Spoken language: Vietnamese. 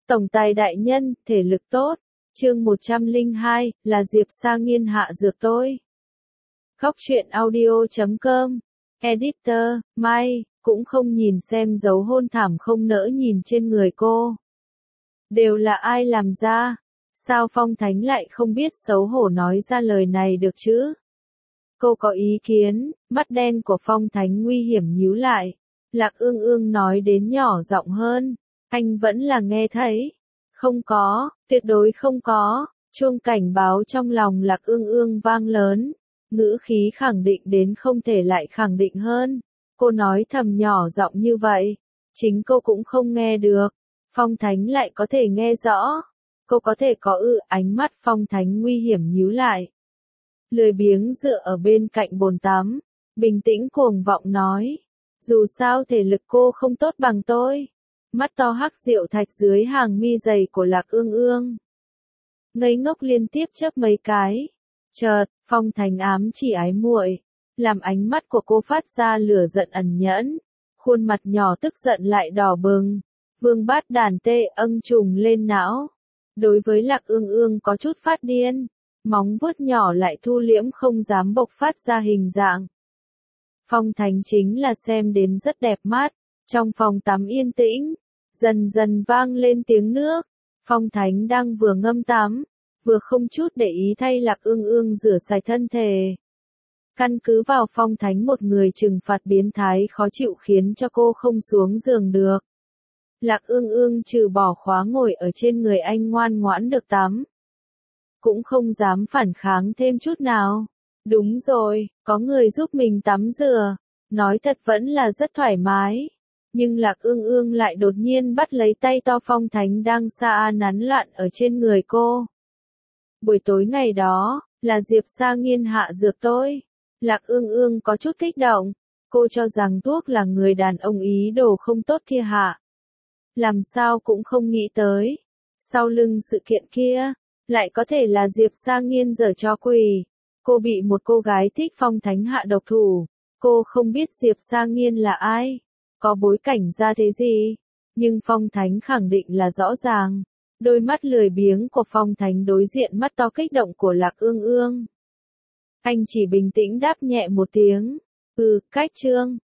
Tổng tài đại nhân, thể lực tốt. Chương 102, là Diệp Sa Nghiên hạ dược tôi. Khóc chuyện audio.com. Editor, Mai, cũng không nhìn xem dấu hôn thảm không nỡ nhìn trên người cô. Đều là ai làm ra? Sao Phong Thánh lại không biết xấu hổ nói ra lời này được chứ? Cô có ý kiến, mắt đen của Phong Thánh nguy hiểm nhíu lại. Lạc Ương Ương nói đến nhỏ giọng hơn. Anh vẫn là nghe thấy. Không có, tuyệt đối không có. Chuông cảnh báo trong lòng Lạc Ương Ương vang lớn. Ngữ khí khẳng định đến không thể lại khẳng định hơn. Cô nói thầm nhỏ giọng như vậy. Chính cô cũng không nghe được. Phong Thánh lại có thể nghe rõ. Cô có thể có ánh mắt Phong Thánh nguy hiểm nhíu lại. Lười biếng dựa ở bên cạnh bồn tắm. Bình tĩnh cuồng vọng nói. Dù sao thể lực cô không tốt bằng tôi. Mắt to hắc diệu thạch dưới hàng mi dày của Lạc Ương Ương. Ngây ngốc liên tiếp chớp mấy cái. Chợt, Phong Thánh ám chỉ ái muội, làm ánh mắt của cô phát ra lửa giận ẩn nhẫn. Khuôn mặt nhỏ tức giận lại đỏ bừng. Vương bát đàn tê âng trùng lên não. Đối với Lạc Ương Ương có chút phát điên. Móng vuốt nhỏ lại thu liễm không dám bộc phát ra hình dạng. Phong Thánh chính là xem đến rất đẹp mắt. Trong phòng tắm yên tĩnh, dần dần vang lên tiếng nước. Phong Thánh đang vừa ngâm tắm, vừa không chút để ý thay Lạc Ương Ương rửa sạch thân thể. Căn cứ vào Phong Thánh một người trừng phạt biến thái khó chịu khiến cho cô không xuống giường được. Lạc Ương Ương trừ bỏ khóa ngồi ở trên người anh ngoan ngoãn được tắm. Cũng không dám phản kháng thêm chút nào. Đúng rồi, có người giúp mình tắm rửa. Nói thật vẫn là rất thoải mái. Nhưng Lạc Ương Ương lại đột nhiên bắt lấy tay to Phong Thánh đang xa nắn loạn ở trên người cô. Buổi tối ngày đó, là Diệp Sa Nghiên hạ dược tôi. Lạc Ương Ương có chút kích động. Cô cho rằng thuốc là người đàn ông ý đồ không tốt kia hạ. Làm sao cũng không nghĩ tới. Sau lưng sự kiện kia, lại có thể là Diệp Sa Nghiên giở trò quỷ. Cô bị một cô gái thích Phong Thánh hạ độc thủ. Cô không biết Diệp Sa Nghiên là ai, có bối cảnh ra thế gì. Nhưng Phong Thánh khẳng định là rõ ràng. Đôi mắt lười biếng của Phong Thánh đối diện mắt to kích động của Lạc Ương Ương. Anh chỉ bình tĩnh đáp nhẹ một tiếng. Cách chương.